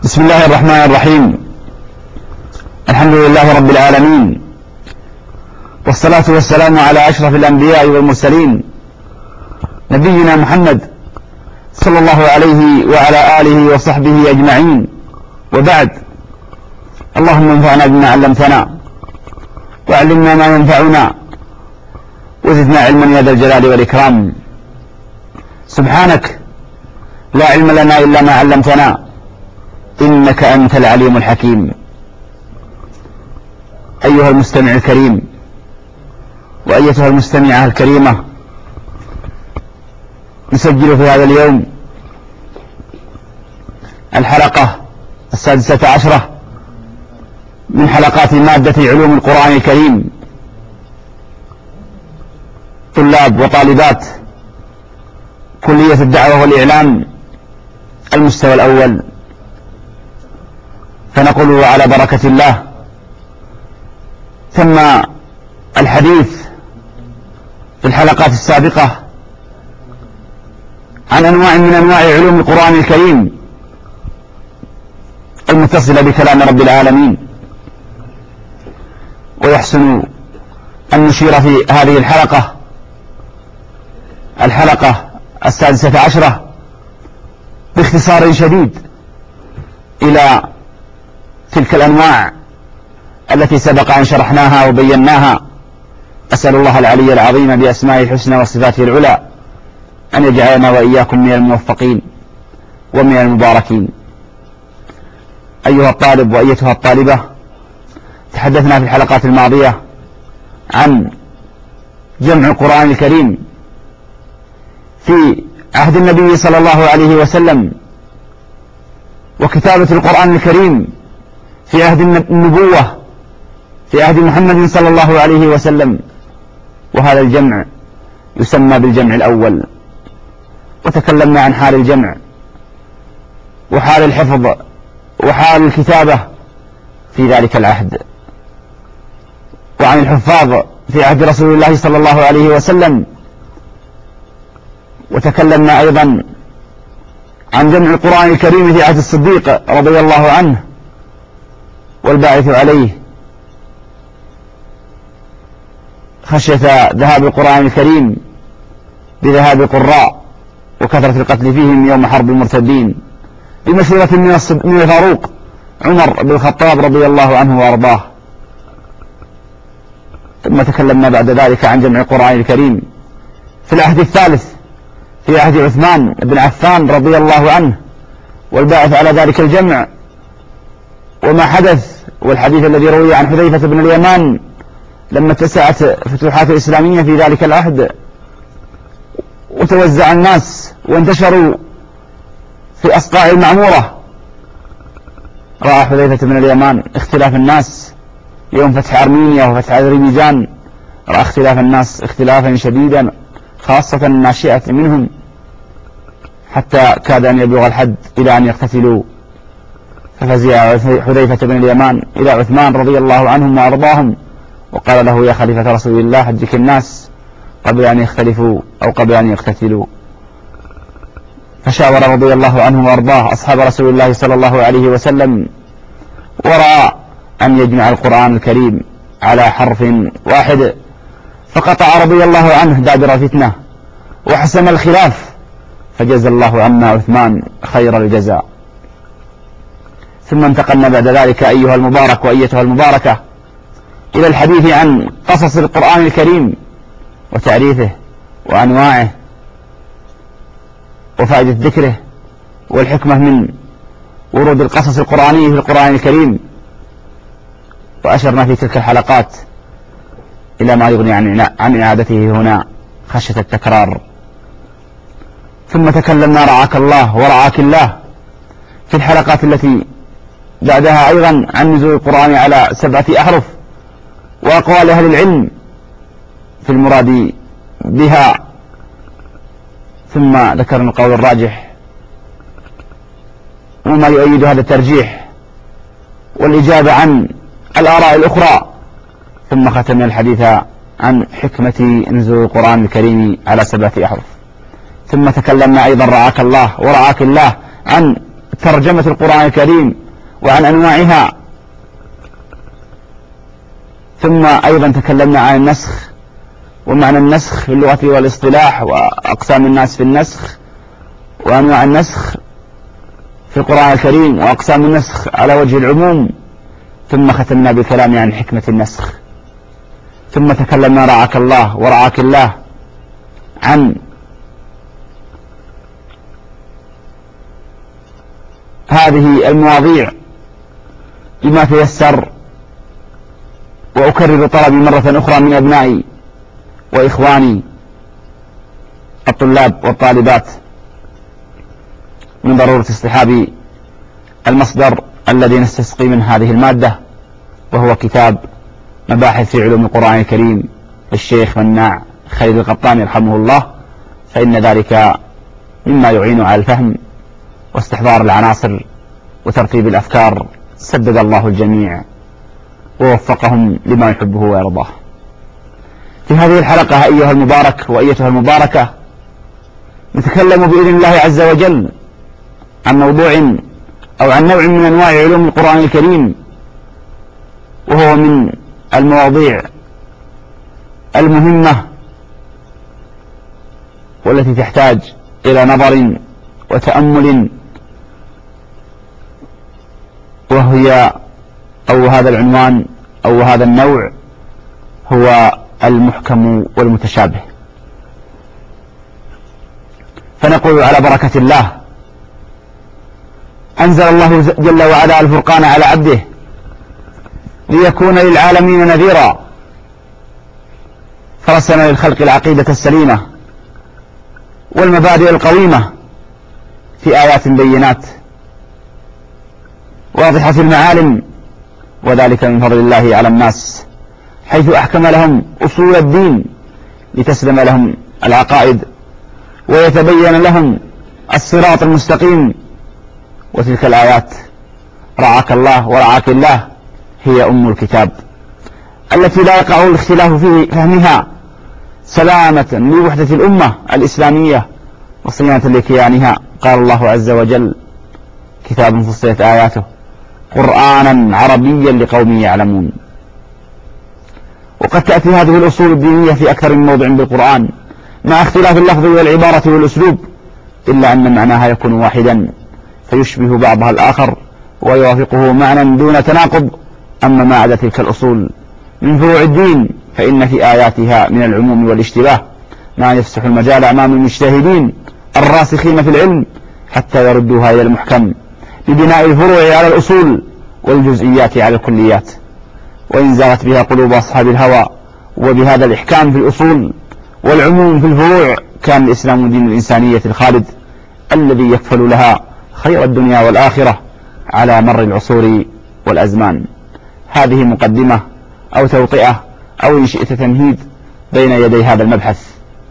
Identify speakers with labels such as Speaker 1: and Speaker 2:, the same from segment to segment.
Speaker 1: بسم الله الرحمن الرحيم. الحمد لله رب العالمين، والصلاة والسلام على أشرف الأنبياء والمرسلين نبينا محمد صلى الله عليه وعلى آله وصحبه أجمعين، وبعد. اللهم انفعنا بما علمتنا وعلمنا ما ينفعنا وزدنا علما يا ذا الجلال والإكرام. سبحانك لا علم لنا إلا ما علمتنا إنك أنت العليم الحكيم. أيها المستمع الكريم وأيتها المستمعة الكريمة، نسجل في هذا اليوم الحلقة 16 من حلقات مادة علوم القرآن الكريم. طلاب وطالبات كلية الدعوة والإعلام المستوى الأول، فنقول على بركة الله. ثم الحديث في الحلقات السابقة عن أنواع من أنواع علوم القرآن الكريم المتصلة بكلام رب العالمين، ويحسن أن نشير في هذه الحلقة 16 باختصار شديد إلى تلك الأنواع التي سبق أن شرحناها وبيناها. أسأل الله العلي العظيم بأسمائه الحسنى وصفاته العلى أن يجعلنا وإياكم من الموفقين ومن المباركين. أيها الطالب وأيتها الطالبة، تحدثنا في الحلقات الماضية عن جمع القرآن الكريم في عهد النبي صلى الله عليه وسلم، وكتابة القرآن الكريم في عهد النبوة في عهد محمد صلى الله عليه وسلم، وهذا الجمع يسمى بالجمع الأول. وتكلمنا عن حال الجمع وحال الحفظ وحال الكتابة في ذلك العهد، وعن الحفاظ في عهد رسول الله صلى الله عليه وسلم. وتكلمنا أيضا عن جمع القرآن الكريم في عهد الصديق رضي الله عنه والباعث عليه خشية ذهاب القرآن الكريم بذهاب القراء وكثرة القتل فيهم يوم حرب المرتدين، بمشورة من الفاروق عمر بن الخطاب رضي الله عنه وأرضاه. ثم تكلمنا بعد ذلك عن جمع القرآن الكريم في العهد الثالث في عهد عثمان بن عفان رضي الله عنه والباعث على ذلك الجمع، وما حدث، والحديث الذي روي عن حذيفة بن اليمان لما اتسعت فتوحات الإسلامية في ذلك العهد وتوزع الناس وانتشروا في أصقاع المعمورة. رأى حذيفة بن اليمان اختلاف الناس يوم فتح أرمينيا وفتح أذربيجان، رأى اختلاف الناس اختلافا شديدا، خاصة الناشئة منهم، حتى كاد أن يبلغ الحد إلى أن يقتتلوا. ففزع حذيفة بن اليمان إلى عثمان رضي الله عنهم وأرضاهم وقال له: يا خليفة رسول الله، هجك الناس قبل أن يختلفوا أو قبل أن يقتتلوا. فشاور رضي الله عنه وأرضاه أصحاب رسول الله صلى الله عليه وسلم، ورأى أن يجمع القرآن الكريم على حرف واحد، فقطع رضي الله عنه دابر الفتنة وحسم الخلاف، فجزى الله عنا عثمان خير الجزاء. ثم انتقلنا بعد ذلك أيها المبارك وأيتها المباركة إلى الحديث عن قصص القرآن الكريم وتعريفه وأنواعه وفائدة ذكره والحكمة من ورود القصص القرآنية في القرآن الكريم. وأشرنا في تلك الحلقات إلى ما يغني عن إعادته هنا خشية التكرار. ثم تكلمنا رعاك الله ورعاك الله في الحلقات التي بعدها أيضا عن نزول القرآن على 7 أحرف وأقوال أهل العلم في المراد بها. ثم ذكرنا القول الراجح وما يؤيد هذا الترجيح والإجابة عن الآراء الأخرى. ثم ختمنا الحديث عن حكمة نزول القرآن الكريم على 7 أحرف. ثم تكلمنا أيضا رعاك الله ورعاك الله عن ترجمة القرآن الكريم وعن أنواعها. ثم أيضا تكلمنا عن النسخ ومعنى النسخ في اللغة والاصطلاح وأقسام الناس في النسخ وأنواع النسخ في القرآن الكريم وأقسام النسخ على وجه العموم. ثم ختمنا بالكلام عن حكمة النسخ. ثم تكلمنا رعاك الله ورعاك الله عن هذه المواضيع بما تيسر، وأكرر طلبي مرة أخرى من أبنائي وإخواني الطلاب والطالبات من ضرورة اصطحاب المصدر الذي نستسقي من هذه المادة، وهو كتاب مباحث في علوم القرآن الكريم للشيخ مناع خليل القطان يرحمه الله، فإن ذلك مما يعين على الفهم واستحضار العناصر وترتيب الأفكار. سدد الله الجميع ووفقهم لما يحبه ويرضاه. في هذه الحلقة أيها المبارك وأيتها المباركة نتكلم بإذن الله عز وجل عن موضوع أو عن نوع من أنواع علوم القرآن الكريم، وهو من المواضيع المهمة والتي تحتاج إلى نظر وتأمل، وهي أو هذا العنوان أو هذا النوع هو المحكم والمتشابه. فنقول على بركة الله: أنزل الله جل وعلا الفرقان على عبده ليكون للعالمين نذيرا، فرسم للخلق العقيدة السليمة والمبادئ القويمة في آيات بينات واضحة المعالم، وذلك من فضل الله على الناس، حيث أحكم لهم أصول الدين لتسلم لهم العقائد ويتبين لهم الصراط المستقيم. وتلك الآيات رعاك الله ورعاك الله هي أم الكتاب التي لا يقع الاختلاف في فهمها، سلامة لوحدة الأمة الإسلامية وصيانة لكيانها. قال الله عز وجل: كتاب فصلت آياته قرآنا عربيا لقوم يعلمون. وقد تأتي هذه الأصول الدينية في أكثر من موضع بالقرآن مع اختلاف اللفظ والعبارة والأسلوب، إلا أن معناها يكون واحدا فيشبه بعضها الآخر ويوافقه معنى دون تناقض. أما ما عدا تلك الأصول من فروع الدين فإن في آياتها من العموم والاشتباه ما يفسح المجال أمام المجتهدين الراسخين في العلم حتى يردوها إلى المحكم ببناء الفروع على الأصول والجزئيات على الكليات. وإن زاغت بها قلوب أصحاب الهوى وبهذا الإحكام في الأصول والعموم في الفروع كان الإسلام دين الإنسانية الخالد الذي يكفل لها خير الدنيا والآخرة على مر العصور والأزمان. هذه مقدمة أو توطئة أو إن شئت تمهيد بين يدي هذا المبحث.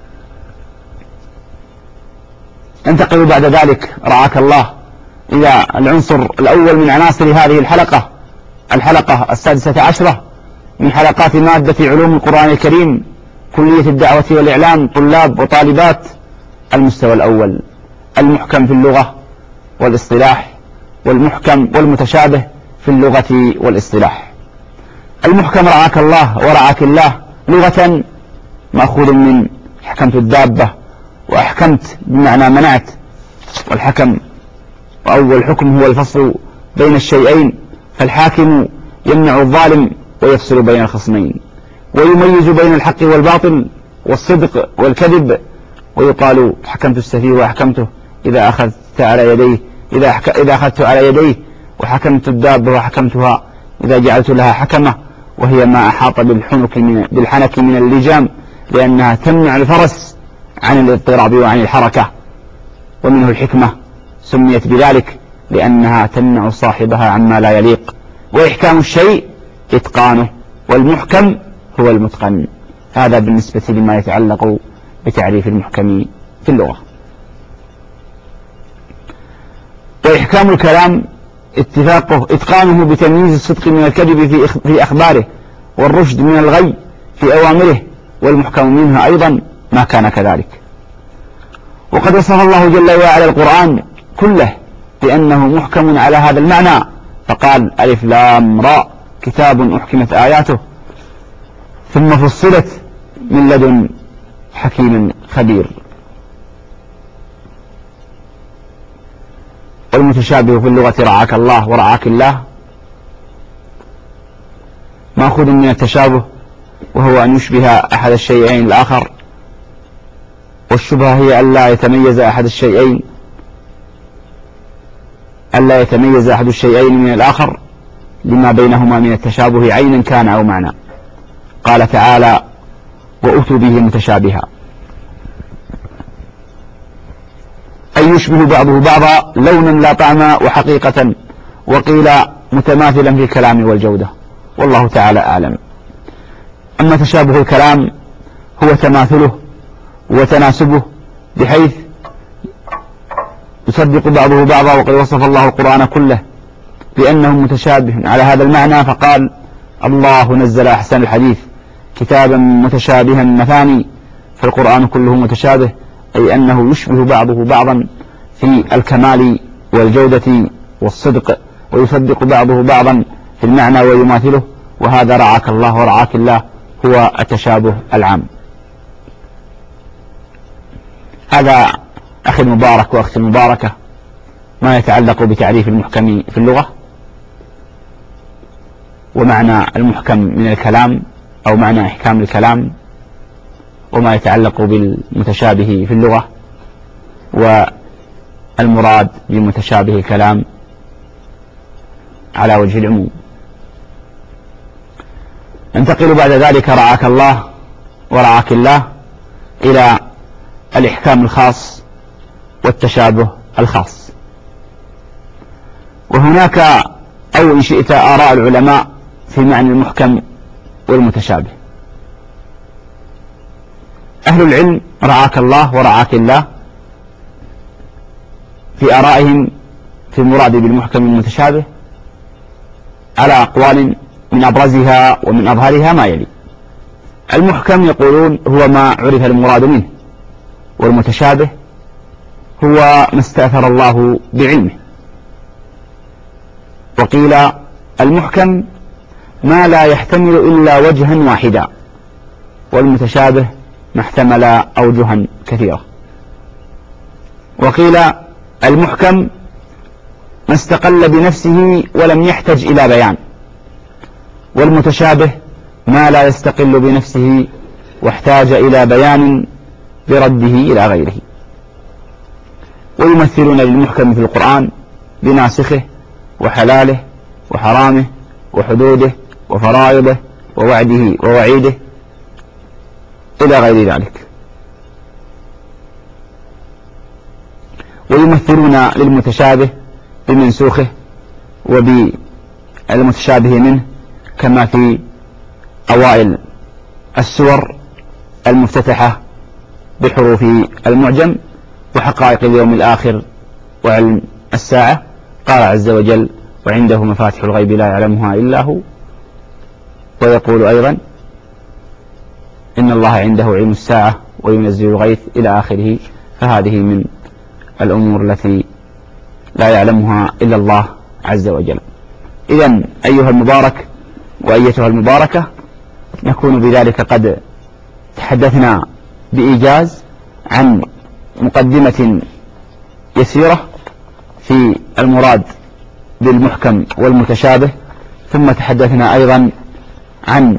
Speaker 1: انتقل بعد ذلك رعاك الله إلى العنصر الأول من عناصر هذه الحلقة 16 من حلقات مادة علوم القرآن الكريم كلية الدعوة والإعلام طلاب وطالبات المستوى الأول: المحكم في اللغة والاصطلاح، والمحكم والمتشابه في اللغة والاصطلاح. المحكم رعاك الله ورعاك الله لغة مأخوذ من حكمت الدابة، وأحكمت بمعنى منعت، والحكم وأول حكم هو الفصل بين الشيئين، فالحاكم يمنع الظالم ويفصل بين الخصمين ويميز بين الحق والباطل والصدق والكذب. ويقال حكمت السفيه وأحكمته إذا أخذت على يديه إذا أخذت على يديه، وحكمت الدابة وحكمتها إذا جعلت لها حكمة، وهي ما أحاط بالحنك من اللجام لأنها تمنع الفرس عن الاضطراب وعن الحركة. ومنه الحكمة سميت بذلك لأنها تمنع صاحبها عما لا يليق. وإحكام الشيء إتقانه، والمحكم هو المتقن. هذا بالنسبة لما يتعلق بتعريف المحكم في اللغة. وإحكام الكلام إتقانه بتمييز الصدق من الكذب في أخباره، والرشد من الغي في أوامره، والمحكم منها أيضا ما كان كذلك. وقد وصف الله جل وعلا القرآن كله بأنه محكم على هذا المعنى، فقال ألف لام راء كتاب أحكمت آياته ثم فصلت من لدن حكيم خبير. والمتشابه في اللغة رعاك الله ورعاك الله مأخوذ من التشابه، وهو أن يشبه أحد الشيئين الآخر، والشبهة هي ألا يتميز أحد الشيئين من الآخر لما بينهما من التشابه عينا كان أو معنى. قال تعالى وأتوا به متشابها، أي يشبه بعضه بعضا لونا لا طعما وحقيقة، وقيل متماثلا في الكلام والجودة، والله تعالى أعلم. أما تشابه الكلام هو تماثله وتناسبه بحيث يصدق بعضه بعضا، وقد وصف الله القرآن كله بأنه متشابه على هذا المعنى، فقال الله نزل أحسن الحديث كتابا متشابها مثاني، فالقرآن كله متشابه، أي أنه يشبه بعضه بعضا في الكمال والجودة والصدق، ويصدق بعضه بعضا في المعنى ويماثله، وهذا رعاك الله ورعاك الله هو التشابه العام. هذا أخي المبارك وأختي المباركة ما يتعلق بتعريف المحكم في اللغة ومعنى المحكم من الكلام أو معنى إحكام الكلام، وما يتعلق بالمتشابه في اللغة والمراد بمتشابه الكلام على وجه العموم. ننتقل بعد ذلك رعاك الله ورعاك الله إلى الإحكام الخاص والتشابه الخاص. وهناك أو إن شئت آراء العلماء في معنى المحكم والمتشابه. أهل العلم رعاك الله ورعاك الله في آرائهم في المراد بالمحكم والمتشابه على أقوال، من أبرزها ومن أظهرها ما يلي: المحكم يقولون هو ما عرف المراد منه، والمتشابه هو ما استأثر الله بعلمه. وقيل المحكم ما لا يحتمل إلا وجها واحدا، والمتشابه ما احتمل أوجها كثيرة. وقيل المحكم ما استقل بنفسه ولم يحتج إلى بيان، والمتشابه ما لا يستقل بنفسه واحتاج إلى بيان برده إلى غيره. ويمثلون للمحكم في القرآن بناسخه وحلاله وحرامه وحدوده وفرائضه ووعده ووعيده إلى غير ذلك. ويمثلون للمتشابه بمنسوخه وبالمتشابه منه، كما في أوائل السور المفتتحة بحروف المعجم وحقائق اليوم الآخر وعلم الساعة. قال عز وجل وعنده مفاتح الغيب لا يعلمها إلا هو. ويقول أيضا إن الله عنده علم الساعة وينزل الغيث إلى آخره. فهذه من الأمور التي لا يعلمها إلا الله عز وجل. إذن أيها المبارك وأيتها المباركة، نكون بذلك قد تحدثنا بإيجاز عن مقدمة يسيرة في المراد بالمحكم والمتشابه، ثم تحدثنا أيضا عن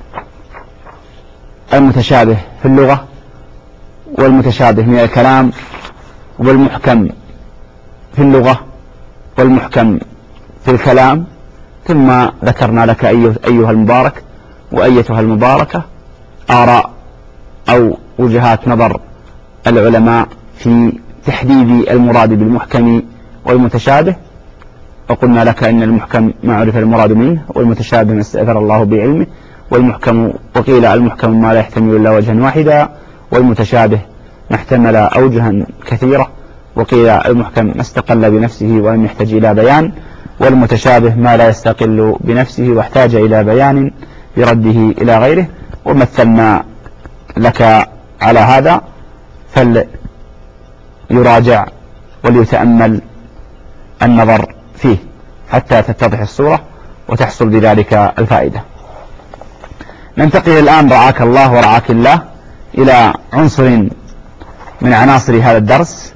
Speaker 1: المتشابه في اللغة والمتشابه من الكلام، والمحكم في اللغة والمحكم في الكلام، ثم ذكرنا لك أيها المبارك وأيتها المباركة آراء أو وجهات نظر العلماء في تحديد المراد بالمحكم والمتشابه. وقلنا لك إن المحكم ما عرف المراد منه، والمتشابه ما استأثر الله بعلمه، والمحكم وقيل المحكم ما لا يحتمل إلا وجها واحدا، والمتشابه ما احتمل أوجها كثيرة، وقيل المحكم ما استقل بنفسه ولم يحتاج إلى بيان، والمتشابه ما لا يستقل بنفسه واحتاج إلى بيان برده إلى غيره. ومثلنا لك على هذا، فليراجع وليتأمل النظر فيه حتى تتضح الصورة وتحصل بذلك الفائدة. ننتقل الآن رعاك الله ورعاك الله إلى عنصر من عناصر هذا الدرس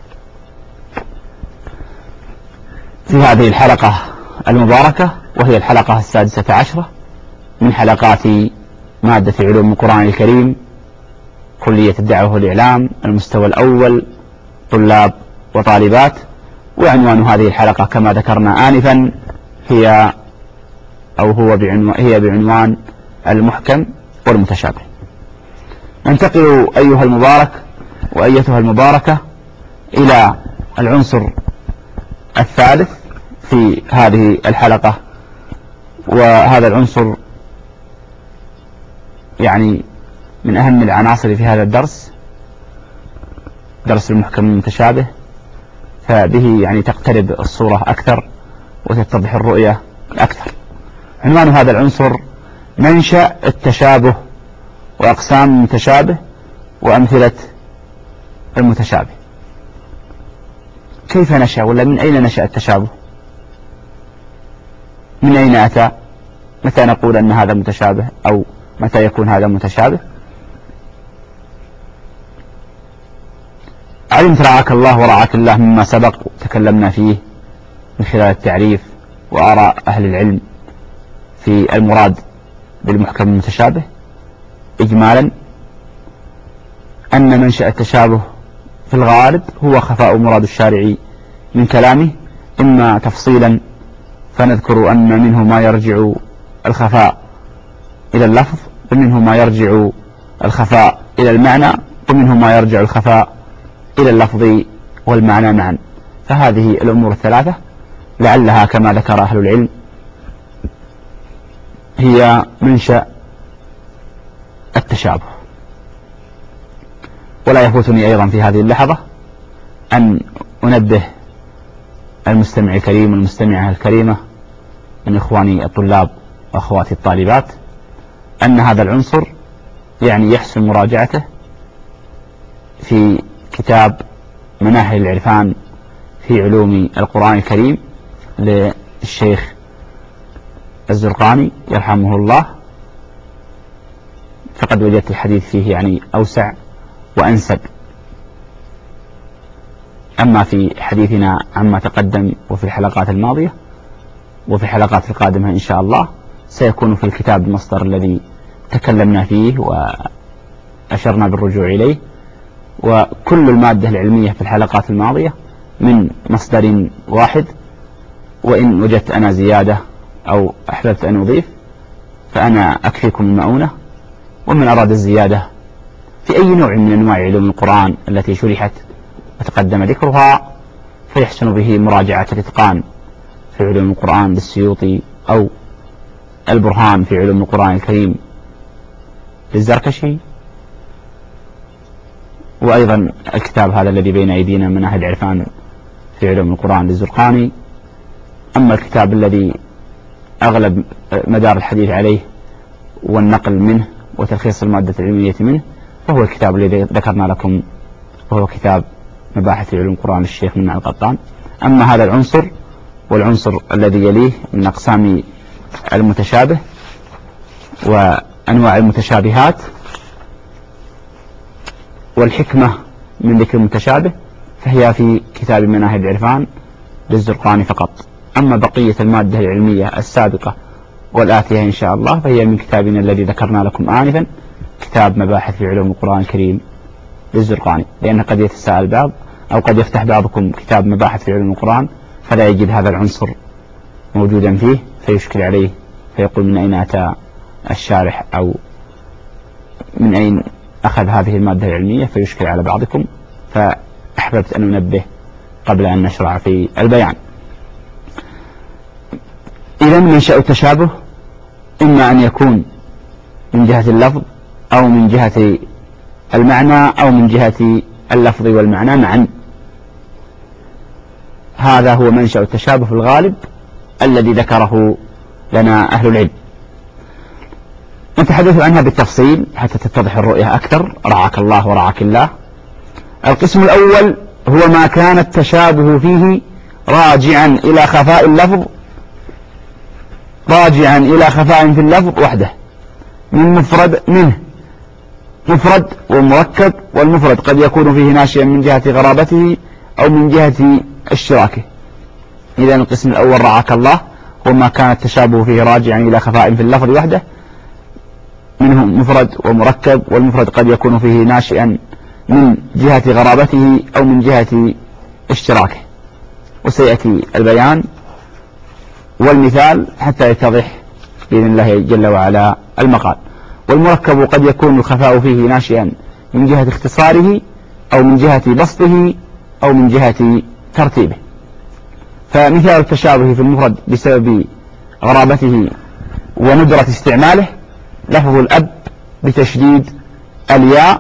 Speaker 1: في هذه الحلقة المباركة، وهي الحلقة 16 من حلقات مادة علوم القرآن الكريم، كلية الدعوة والإعلام، المستوى الأول، طلاب وطالبات. وعنوان هذه الحلقة كما ذكرنا آنفا هي بعنوان المحكم والمتشابه. ننتقل أيها المبارك وأيتها المباركة إلى العنصر الثالث في هذه الحلقة، وهذا العنصر يعني من أهم العناصر في هذا الدرس، درس المحكم والمتشابه، فبه يعني تقترب الصورة أكثر وتتضح الرؤية أكثر. عنوان هذا العنصر منشأ التشابه وأقسام المتشابه وأمثلة المتشابه. كيف نشأ، ولا من أين نشأ التشابه؟ من أين أتى؟ متى نقول أن هذا متشابه، أو متى يكون هذا متشابه؟ علمت رعاك الله ورعاك الله مما سبق تكلمنا فيه من خلال التعريف وآراء أهل العلم في المراد بالمحكم المتشابه إجمالا أن منشأ التشابه في الغالب هو خفاء مراد الشارع من كلامه، إما تفصيلا فنذكر أن منه ما يرجع الخفاء إلى اللفظ، ومنه ما يرجع الخفاء إلى المعنى، ومنه ما يرجع الخفاء إلى اللفظ والمعنى معا. فهذه الأمور الثلاثة لعلها كما ذكر أهل العلم هي منشأ التشابه. ولا يفوتني أيضا في هذه اللحظة أن أنبه المستمع الكريم والمستمعة الكريمة من إخواني الطلاب وأخواتي الطالبات أن هذا العنصر يعني يحسن مراجعته في كتاب مناهل العرفان في علوم القرآن الكريم للشيخ الزرقاني يرحمه الله، فقد وجدت الحديث فيه يعني أوسع وأنسب. أما في حديثنا عما تقدم وفي الحلقات الماضية وفي الحلقات القادمة إن شاء الله سيكون في الكتاب المصدر الذي تكلمنا فيه وأشرنا بالرجوع إليه، وكل المادة العلمية في الحلقات الماضية من مصدر واحد، وإن وجدت أنا زيادة أو أحببت أن أضيف فأنا أكفيكم المؤونة. ومن أراد الزيادة في أي نوع من أنواع علوم القرآن التي شرحت وتقدم ذكرها فيحسن به مراجعة الإتقان في علوم القرآن للسيوطي، أو البرهان في علوم القرآن الكريم للزركشي، وأيضا الكتاب هذا الذي بين أيدينا مناهل عرفان في علوم القرآن للزرقاني. أما الكتاب الذي أغلب مدار الحديث عليه والنقل منه وتلخيص المادة العلمية منه فهو الكتاب الذي ذكرنا لكم، وهو كتاب مباحث علوم القرآن للشيخ منع القطان. أما هذا العنصر والعنصر الذي يليه من أقسام المتشابه وأنواع المتشابهات والحكمة من ذكر المتشابه فهي في كتاب مناهل العرفان للزرقاني فقط. أما بقية المادة العلمية السابقة والآتية إن شاء الله فهي من كتابنا الذي ذكرنا لكم آنفا، كتاب مباحث في علوم القرآن الكريم للزرقاني. لأن قد يتساءل بعض أو قد يفتح بعضكم كتاب مباحث في علوم القرآن فلا يجد هذا العنصر موجودا فيه فيشكل عليه فيقول من أين أتى الشارح أو من أين أخذ هذه المادة العلمية، فيشكل على بعضكم، فأحببت أن أنبه قبل أن نشرع في البيان. إذن منشأ التشابه إما أن يكون من جهة اللفظ أو من جهة المعنى أو من جهة اللفظ والمعنى معا. هذا هو منشأ التشابه في الغالب الذي ذكره لنا أهل العلم. نتحدث عنها بالتفصيل حتى تتضح الرؤية أكثر رعاك الله ورعاك الله. القسم الأول هو ما كان التشابه فيه راجعا إلى خفاء اللفظ، راجعا إلى خفاء في اللفظ وحده، منه مفرد ومركب، والمفرد قد يكون فيه ناشئا من جهة غرابته أو من جهة اشتراكه. إذا القسم الأول رعاك الله هو ما كان التشابه فيه راجعا إلى خفاء في اللفظ وحده، منه مفرد ومركب، والمفرد قد يكون فيه ناشئا من جهة غرابته أو من جهة اشتراكه، وسيأتي البيان والمثال حتى يتضح بإذن الله جل وعلا المقال. والمركب قد يكون الخفاء فيه ناشئا من جهة اختصاره أو من جهة بسطه أو من جهة ترتيبه. فمثال التشابه في المفرد بسبب غرابته وندرة استعماله لفظ الأب بتشديد الياء،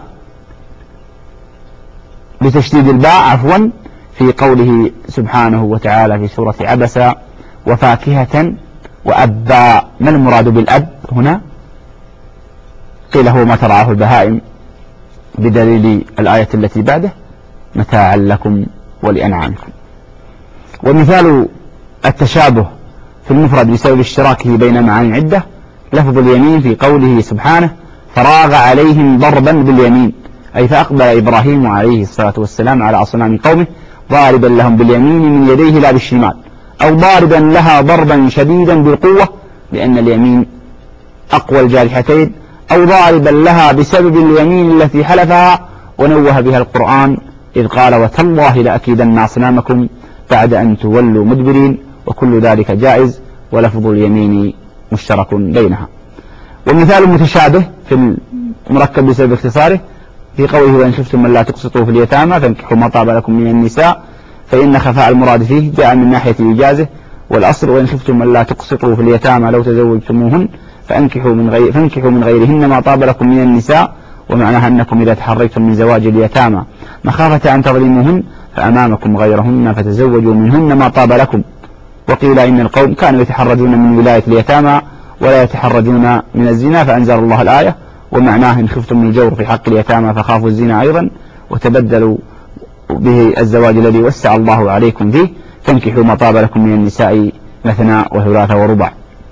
Speaker 1: بتشديد الباء في قوله سبحانه وتعالى في سورة عبس وفاكهة وأبا. ما المراد بالأب هنا؟ قيل هو ما ترعاه البهائم بدليل الآية التي بعده متاعا لكم ولأنعامكم. ومثال التشابه في المفرد بسبب اشتراكه بين معاني عدة لفظ اليمين في قوله سبحانه فراغ عليهم ضربا باليمين، أي فأقبل إبراهيم عليه الصلاة والسلام على أصنام قومه ضاربا لهم باليمين من يديه لا بالشمال، أو ضاربا لها ضربا شديدا بالقوة لأن اليمين أقوى الجارحتين، أو ضاربا لها بسبب اليمين التي حلفها ونوه بها القرآن إذ قال وتالله لأكيدن أصنامكم بعد أن تولوا مدبرين، وكل ذلك جائز ولفظ اليمين مشترك بينها. والمثال المتشابه في المركب بسبب اختصاره في قوله وإن خفتم من لا تقسطوا في اليتامى فانكحوا ما طاب لكم من النساء، فإن خفاء المراد فيه جاء من ناحية الإجازة والأصل وإن خفتم من لا تقسطوا في اليتامى لو تزوجتموهن فانكحوا من غيرهن ما طاب لكم من النساء، ومعناها أنكم إذا تحريتم من زواج اليتامى مخافة أن تظلموهن فأمامكم غيرهن فتزوجوا منهن ما طاب لكم. وقيل إن القوم كانوا يتحرجون من ولاية اليتامى ولا يتحرجون من الزنا، فأنزل الله الآية ومعناه إن خفتم من الجور في حق اليتامى فخافوا الزنا أيضا، وتبدلوا به الزواج الذي وسع الله عليكم فيه فانكحوا ما طاب لكم من النساء مثنى وثلاث وربع.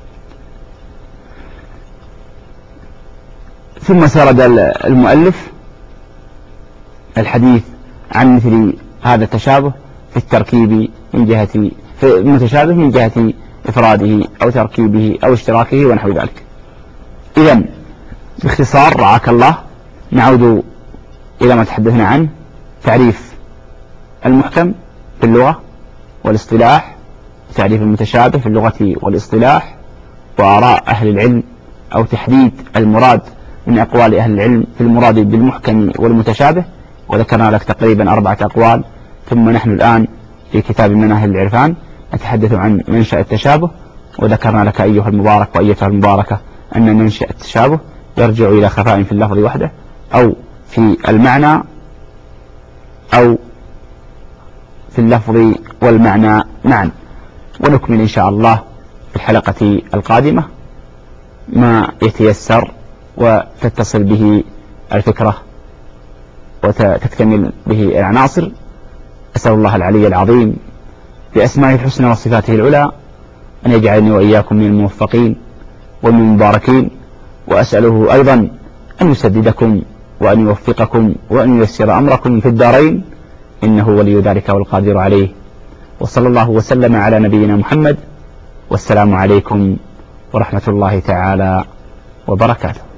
Speaker 1: ثم سرد المؤلف الحديث عن مثل هذا التشابه في التركيب من جهة في المتشابه من جهة إفراده أو تركيبه أو اشتراكه ونحو ذلك. إذن باختصار رعاك الله نعود إلى ما تحدثنا عنه: تعريف المحكم في اللغة والاصطلاح، تعريف المتشابه في اللغة والاصطلاح، وآراء أهل العلم أو تحديد المراد من أقوال أهل العلم في المراد بالمحكم والمتشابه، وذكرنا لك تقريبا 4 أقوال. ثم نحن الآن في كتاب مناهل العرفان نتحدث عن منشأ التشابه، وذكرنا لك أيها المبارك وأيتها المباركة أن منشأ التشابه يرجع إلى خفاء في اللفظ وحده أو في المعنى أو في اللفظ والمعنى معا. ونكمل إن شاء الله في الحلقة القادمة ما يتيسر وتتصل به الفكرة وتكتمل به العناصر. أسأل الله العلي العظيم بأسمائه الحسنى وصفاته العلى أن يجعلني وإياكم من الموفقين ومن المباركين، وأسأله أيضا أن يسددكم وأن يوفقكم وأن ييسر أمركم في الدارين، إنه ولي ذلك والقادر عليه. وصلى الله وسلم على نبينا محمد، والسلام عليكم ورحمة الله تعالى وبركاته.